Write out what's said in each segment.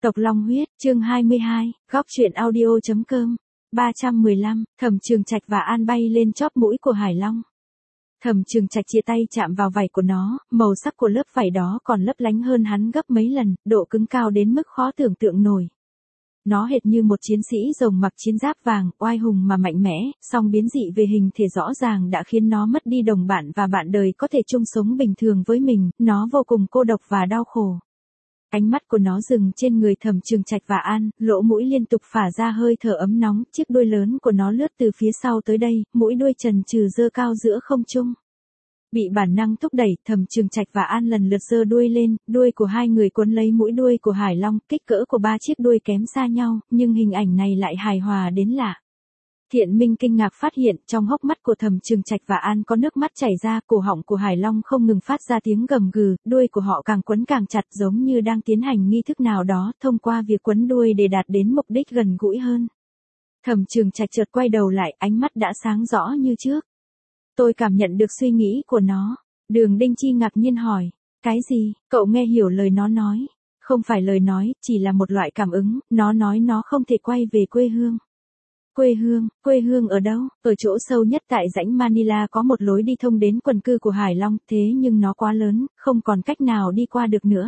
Tộc Long Huyết, chương 22, góc truyện audio.com. 315, Thẩm Trường Trạch và An bay lên chóp mũi của Hải Long. Thẩm Trường Trạch chia tay chạm vào vảy của nó, màu sắc của lớp vảy đó còn lấp lánh hơn hắn gấp mấy lần, độ cứng cao đến mức khó tưởng tượng nổi. Nó hệt như một chiến sĩ rồng mặc chiến giáp vàng, oai hùng mà mạnh mẽ, song biến dị về hình thể rõ ràng đã khiến nó mất đi đồng bạn và bạn đời có thể chung sống bình thường với mình, nó vô cùng cô độc và đau khổ. Ánh mắt của nó dừng trên người Thẩm Trường Trạch và An, lỗ mũi liên tục phả ra hơi thở ấm nóng, chiếc đuôi lớn của nó lướt từ phía sau tới đây, mũi đuôi chần chừ giơ cao giữa không trung. Bị bản năng thúc đẩy, Thẩm Trường Trạch và An lần lượt giơ đuôi lên, đuôi của hai người quấn lấy mũi đuôi của Hải Long, kích cỡ của ba chiếc đuôi kém xa nhau, nhưng hình ảnh này lại hài hòa đến lạ. Thiện Minh kinh ngạc phát hiện, trong hốc mắt của Thẩm Trường Trạch và An có nước mắt chảy ra, cổ họng của Hải Long không ngừng phát ra tiếng gầm gừ, đuôi của họ càng quấn càng chặt giống như đang tiến hành nghi thức nào đó, thông qua việc quấn đuôi để đạt đến mục đích gần gũi hơn. Thẩm Trường Trạch chợt quay đầu lại, ánh mắt đã sáng rõ như trước. Tôi cảm nhận được suy nghĩ của nó. Đường Đinh Chi ngạc nhiên hỏi, cái gì? Cậu nghe hiểu lời nó nói? Không phải lời nói, chỉ là một loại cảm ứng, nó nói nó không thể quay về quê hương. Quê hương ở đâu? Ở chỗ sâu nhất tại rãnh Manila có một lối đi thông đến quần cư của Hải Long, thế nhưng nó quá lớn, không còn cách nào đi qua được nữa.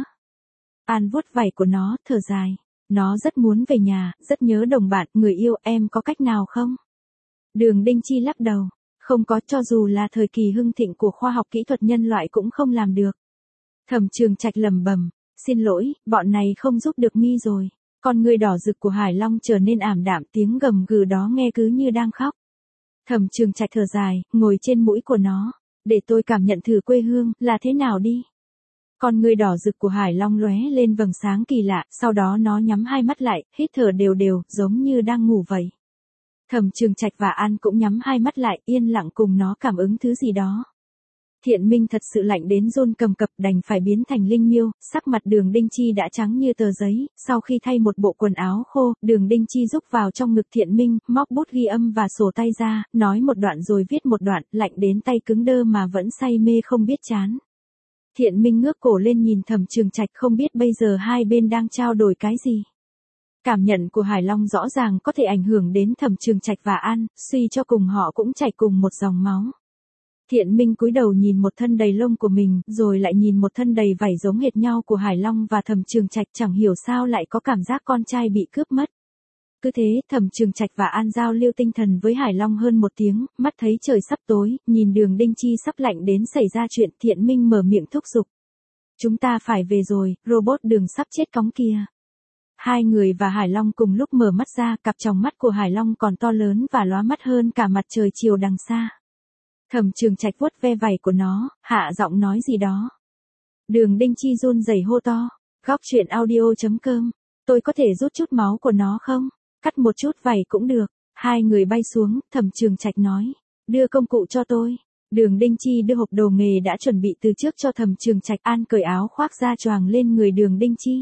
An vuốt vảy của nó, thở dài. Nó rất muốn về nhà, rất nhớ đồng bạn, người yêu, em có cách nào không? Đường Đinh Chi lắc đầu. Không có, cho dù là thời kỳ hưng thịnh của khoa học kỹ thuật nhân loại cũng không làm được. Thẩm Trường Trạch lẩm bẩm, xin lỗi, bọn này không giúp được mi rồi. Con người đỏ rực của Hải Long trở nên ảm đạm, tiếng gầm gừ đó nghe cứ như đang khóc. Thẩm Trường Trạch thở dài, ngồi trên mũi của nó, để tôi cảm nhận thử quê hương là thế nào đi. Con người đỏ rực của Hải Long lóe lên vầng sáng kỳ lạ, sau đó nó nhắm hai mắt lại, hít thở đều đều, giống như đang ngủ vậy. Thẩm Trường Trạch và An cũng nhắm hai mắt lại, yên lặng cùng nó cảm ứng thứ gì đó. Thiện Minh thật sự lạnh đến run cầm cập, đành phải biến thành linh miêu, sắc mặt Đường Đinh Chi đã trắng như tờ giấy, sau khi thay một bộ quần áo khô, Đường Đinh Chi rúc vào trong ngực Thiện Minh, móc bút ghi âm và sổ tay ra, nói một đoạn rồi viết một đoạn, lạnh đến tay cứng đơ mà vẫn say mê không biết chán. Thiện Minh ngước cổ lên nhìn Thẩm Trường Trạch, không biết bây giờ hai bên đang trao đổi cái gì. Cảm nhận của Hải Long rõ ràng có thể ảnh hưởng đến Thẩm Trường Trạch và An, suy cho cùng họ cũng chảy cùng một dòng máu. Thiện Minh cúi đầu nhìn một thân đầy lông của mình, rồi lại nhìn một thân đầy vảy giống hệt nhau của Hải Long và Thẩm Trường Trạch, chẳng hiểu sao lại có cảm giác con trai bị cướp mất. Cứ thế, Thẩm Trường Trạch và An giao lưu tinh thần với Hải Long hơn một tiếng, mắt thấy trời sắp tối, nhìn Đường Đinh Chi sắp lạnh đến xảy ra chuyện, Thiện Minh mở miệng thúc giục. Chúng ta phải về rồi, robot Đường sắp chết cóng kia. Hai người và Hải Long cùng lúc mở mắt ra, cặp tròng mắt của Hải Long còn to lớn và lóa mắt hơn cả mặt trời chiều đằng xa. Thẩm Trường Trạch vuốt ve vảy của nó, hạ giọng nói gì đó. Đường Đinh Chi run rẩy hô to, góc truyện audio.com, tôi có thể rút chút máu của nó không? Cắt một chút vảy cũng được. Hai người bay xuống, Thẩm Trường Trạch nói, đưa công cụ cho tôi. Đường Đinh Chi đưa hộp đồ nghề đã chuẩn bị từ trước cho Thẩm Trường Trạch. An cởi áo khoác ra choàng lên người Đường Đinh Chi.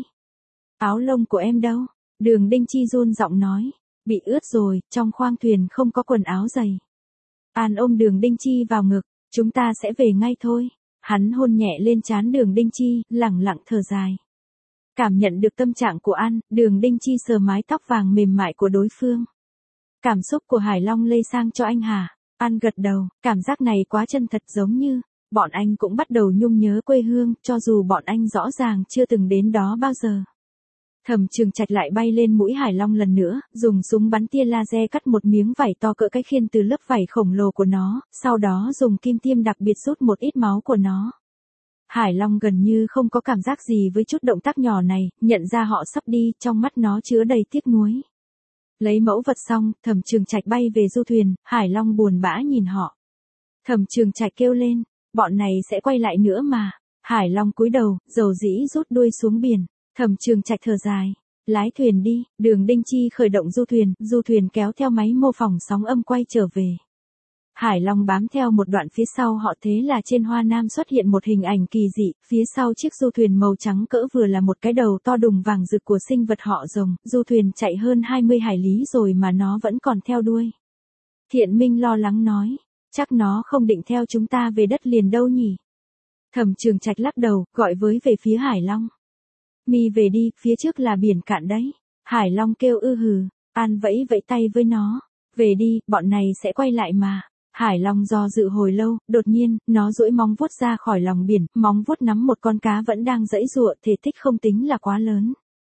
Áo lông của em đâu? Đường Đinh Chi run giọng nói, bị ướt rồi, trong khoang thuyền không có quần áo giày. An ôm Đường Đinh Chi vào ngực, chúng ta sẽ về ngay thôi. Hắn hôn nhẹ lên trán Đường Đinh Chi, lẳng lặng thở dài. Cảm nhận được tâm trạng của An, Đường Đinh Chi sờ mái tóc vàng mềm mại của đối phương. Cảm xúc của Hải Long lây sang cho anh hả? An gật đầu, cảm giác này quá chân thật, giống như bọn anh cũng bắt đầu nhung nhớ quê hương, cho dù bọn anh rõ ràng chưa từng đến đó bao giờ. Thẩm Trường Trạch lại bay lên mũi Hải Long lần nữa, dùng súng bắn tia laser cắt một miếng vảy to cỡ cái khiên từ lớp vảy khổng lồ của nó, sau đó dùng kim tiêm đặc biệt rút một ít máu của nó. Hải Long gần như không có cảm giác gì với chút động tác nhỏ này, nhận ra họ sắp đi, trong mắt nó chứa đầy tiếc nuối. Lấy mẫu vật xong, Thẩm Trường Trạch bay về du thuyền, Hải Long buồn bã nhìn họ. Thẩm Trường Trạch kêu lên, bọn này sẽ quay lại nữa mà. Hải Long cúi đầu, dầu dĩ rút đuôi xuống biển. Thẩm Trường Trạch thở dài, lái thuyền đi. Đường Đinh Chi khởi động du thuyền kéo theo máy mô phỏng sóng âm quay trở về. Hải Long bám theo một đoạn phía sau họ, thế là trên Hoa Nam xuất hiện một hình ảnh kỳ dị, phía sau chiếc du thuyền màu trắng cỡ vừa là một cái đầu to đùng vàng rực của sinh vật họ rồng, du thuyền chạy hơn 20 hải lý rồi mà nó vẫn còn theo đuôi. Thiện Minh lo lắng nói, chắc nó không định theo chúng ta về đất liền đâu nhỉ. Thẩm Trường Trạch lắc đầu, gọi với về phía Hải Long. Mi về đi, phía trước là biển cạn đấy. Hải Long kêu hừ. An vẫy vẫy tay với nó. Về đi, bọn này sẽ quay lại mà. Hải Long do dự hồi lâu, đột nhiên, nó duỗi móng vuốt ra khỏi lòng biển, móng vuốt nắm một con cá vẫn đang giãy giụa, thể tích không tính là quá lớn.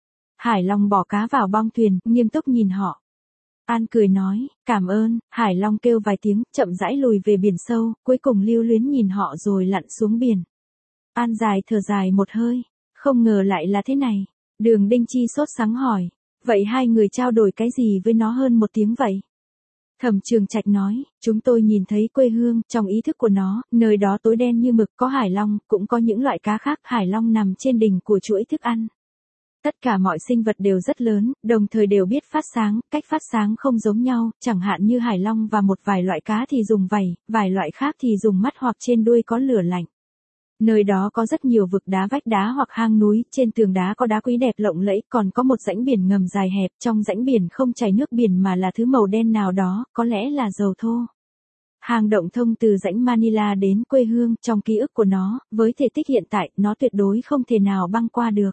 Hải Long bỏ cá vào bong thuyền, nghiêm túc nhìn họ. An cười nói, cảm ơn. Hải Long kêu vài tiếng, chậm rãi lùi về biển sâu, cuối cùng lưu luyến nhìn họ rồi lặn xuống biển. An thở dài một hơi, không ngờ lại là thế này. Đường Đinh Chi sốt sắng hỏi, vậy hai người trao đổi cái gì với nó hơn một tiếng vậy? Thẩm Trường Trạch nói, chúng tôi nhìn thấy quê hương, trong ý thức của nó, nơi đó tối đen như mực, có hải long, cũng có những loại cá khác, hải long nằm trên đỉnh của chuỗi thức ăn. Tất cả mọi sinh vật đều rất lớn, đồng thời đều biết phát sáng, cách phát sáng không giống nhau, chẳng hạn như hải long và một vài loại cá thì dùng vảy, vài loại khác thì dùng mắt hoặc trên đuôi có lửa lạnh. Nơi đó có rất nhiều vực đá, vách đá hoặc hang núi, trên tường đá có đá quý đẹp lộng lẫy, còn có một rãnh biển ngầm dài hẹp, trong rãnh biển không chảy nước biển mà là thứ màu đen nào đó, có lẽ là dầu thô. Hang động thông từ rãnh Manila đến quê hương, trong ký ức của nó, với thể tích hiện tại, nó tuyệt đối không thể nào băng qua được.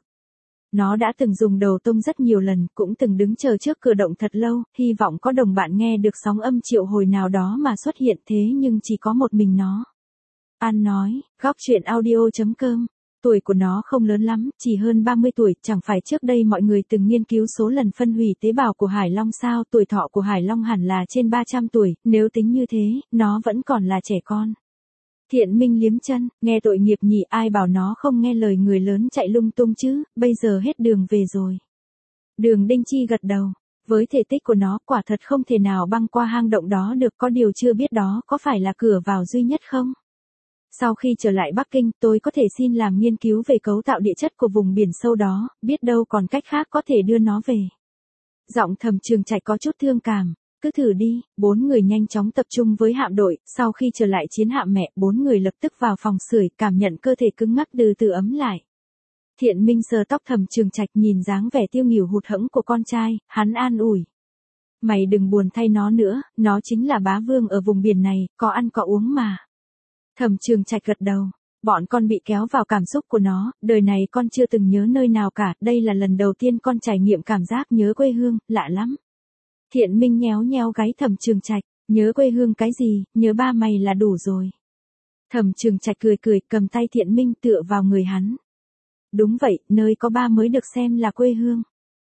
Nó đã từng dùng đầu tông rất nhiều lần, cũng từng đứng chờ trước cửa động thật lâu, hy vọng có đồng bạn nghe được sóng âm triệu hồi nào đó mà xuất hiện, thế nhưng chỉ có một mình nó. An nói, góc chuyện audio.com, tuổi của nó không lớn lắm, chỉ hơn 30 tuổi, chẳng phải trước đây mọi người từng nghiên cứu số lần phân hủy tế bào của hải long sao, tuổi thọ của hải long hẳn là trên 300 tuổi, nếu tính như thế, nó vẫn còn là trẻ con. Thiện Minh liếm chân, nghe tội nghiệp nhỉ, ai bảo nó không nghe lời người lớn chạy lung tung chứ, bây giờ hết đường về rồi. Đường Đinh Chi gật đầu, với thể tích của nó quả thật không thể nào băng qua hang động đó được, có điều chưa biết đó có phải là cửa vào duy nhất không? Sau khi trở lại Bắc Kinh, tôi có thể xin làm nghiên cứu về cấu tạo địa chất của vùng biển sâu đó, biết đâu còn cách khác có thể đưa nó về. Giọng Thẩm Trường Trạch có chút thương cảm, cứ thử đi. Bốn người nhanh chóng tập trung với hạm đội, sau khi trở lại chiến hạm mẹ, bốn người lập tức vào phòng sưởi, cảm nhận cơ thể cứng ngắc từ từ ấm lại. Thiện Minh sờ tóc Thẩm Trường Trạch, nhìn dáng vẻ tiêu nghỉu hụt hẫng của con trai, hắn an ủi. Mày đừng buồn thay nó nữa, nó chính là bá vương ở vùng biển này, có ăn có uống mà. Thẩm Trường Trạch gật đầu, bọn con bị kéo vào cảm xúc của nó, đời này con chưa từng nhớ nơi nào cả, đây là lần đầu tiên con trải nghiệm cảm giác nhớ quê hương, lạ lắm. Thiện Minh nhéo nhéo gáy Thẩm Trường Trạch, nhớ quê hương cái gì, nhớ ba mày là đủ rồi. Thẩm Trường Trạch cười cười, cầm tay Thiện Minh tựa vào người hắn. Đúng vậy, nơi có ba mới được xem là quê hương.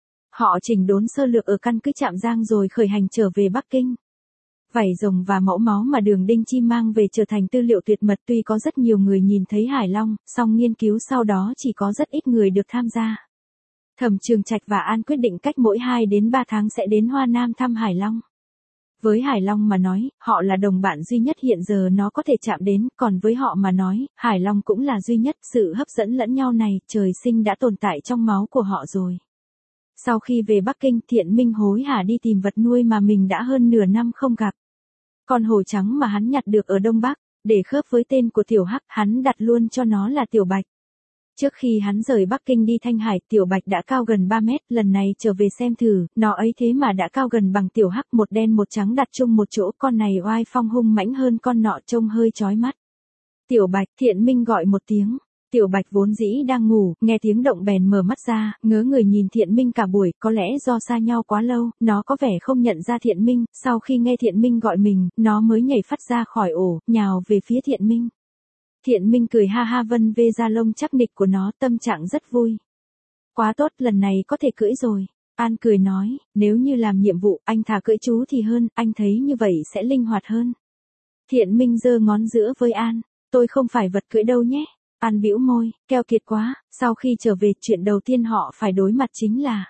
Họ chỉnh đốn sơ lược ở căn cứ Trạm Giang rồi khởi hành trở về Bắc Kinh. Vảy rồng và mẫu máu mà Đường Đinh Chi mang về trở thành tư liệu tuyệt mật, tuy có rất nhiều người nhìn thấy hải long, song nghiên cứu sau đó chỉ có rất ít người được tham gia. Thẩm Trường Trạch và An quyết định cách mỗi 2 đến 3 tháng sẽ đến Hoa Nam thăm hải long. Với hải long mà nói, họ là đồng bạn duy nhất hiện giờ nó có thể chạm đến, còn với họ mà nói, hải long cũng là duy nhất, sự hấp dẫn lẫn nhau này, trời sinh đã tồn tại trong máu của họ rồi. Sau khi về Bắc Kinh, Thiện Minh hối hả đi tìm vật nuôi mà mình đã hơn nửa năm không gặp. Con hổ trắng mà hắn nhặt được ở Đông Bắc, để khớp với tên của Tiểu Hắc, hắn đặt luôn cho nó là Tiểu Bạch. Trước khi hắn rời Bắc Kinh đi Thanh Hải, Tiểu Bạch đã cao gần 3 mét, lần này trở về xem thử, nó ấy thế mà đã cao gần bằng Tiểu Hắc, một đen một trắng đặt chung một chỗ, con này oai phong hung mãnh hơn con nọ, trông hơi chói mắt. Tiểu Bạch, Thiện Minh gọi một tiếng. Tiểu Bạch vốn dĩ đang ngủ, nghe tiếng động bèn mở mắt ra, ngớ người nhìn Thiện Minh cả buổi, có lẽ do xa nhau quá lâu, nó có vẻ không nhận ra Thiện Minh, sau khi nghe Thiện Minh gọi mình, nó mới nhảy phát ra khỏi ổ, nhào về phía Thiện Minh. Thiện Minh cười ha ha vân vê da lông chắc nịch của nó, tâm trạng rất vui. Quá tốt, lần này có thể cưỡi rồi. An cười nói, nếu như làm nhiệm vụ, anh thà cưỡi chú thì hơn, anh thấy như vậy sẽ linh hoạt hơn. Thiện Minh giơ ngón giữa với An, tôi không phải vật cưỡi đâu nhé. An bĩu môi, keo kiệt quá, sau khi trở về, chuyện đầu tiên họ phải đối mặt chính là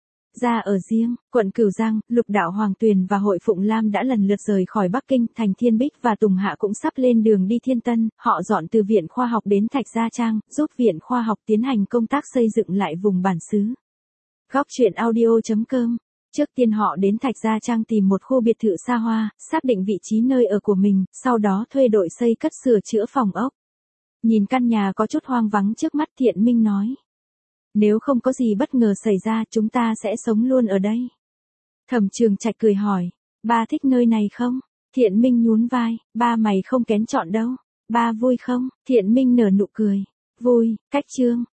ra ở riêng, quận Cửu Giang, Lục Đạo Hoàng Tuyền và Hội Phụng Lam đã lần lượt rời khỏi Bắc Kinh, Thành Thiên Bích và Tùng Hạ cũng sắp lên đường đi Thiên Tân, họ dọn từ Viện Khoa học đến Thạch Gia Trang, giúp Viện Khoa học tiến hành công tác xây dựng lại vùng bản xứ. Góc chuyện audio.com. Trước tiên họ đến Thạch Gia Trang tìm một khu biệt thự xa hoa, xác định vị trí nơi ở của mình, sau đó thuê đội xây cất sửa chữa phòng ốc. Nhìn căn nhà có chút hoang vắng trước mắt, Thiện Minh nói. Nếu không có gì bất ngờ xảy ra, chúng ta sẽ sống luôn ở đây. Thẩm Trường Trạch cười hỏi, ba thích nơi này không? Thiện Minh nhún vai, ba mày không kén chọn đâu. Ba vui không? Thiện Minh nở nụ cười. Vui, cách chương.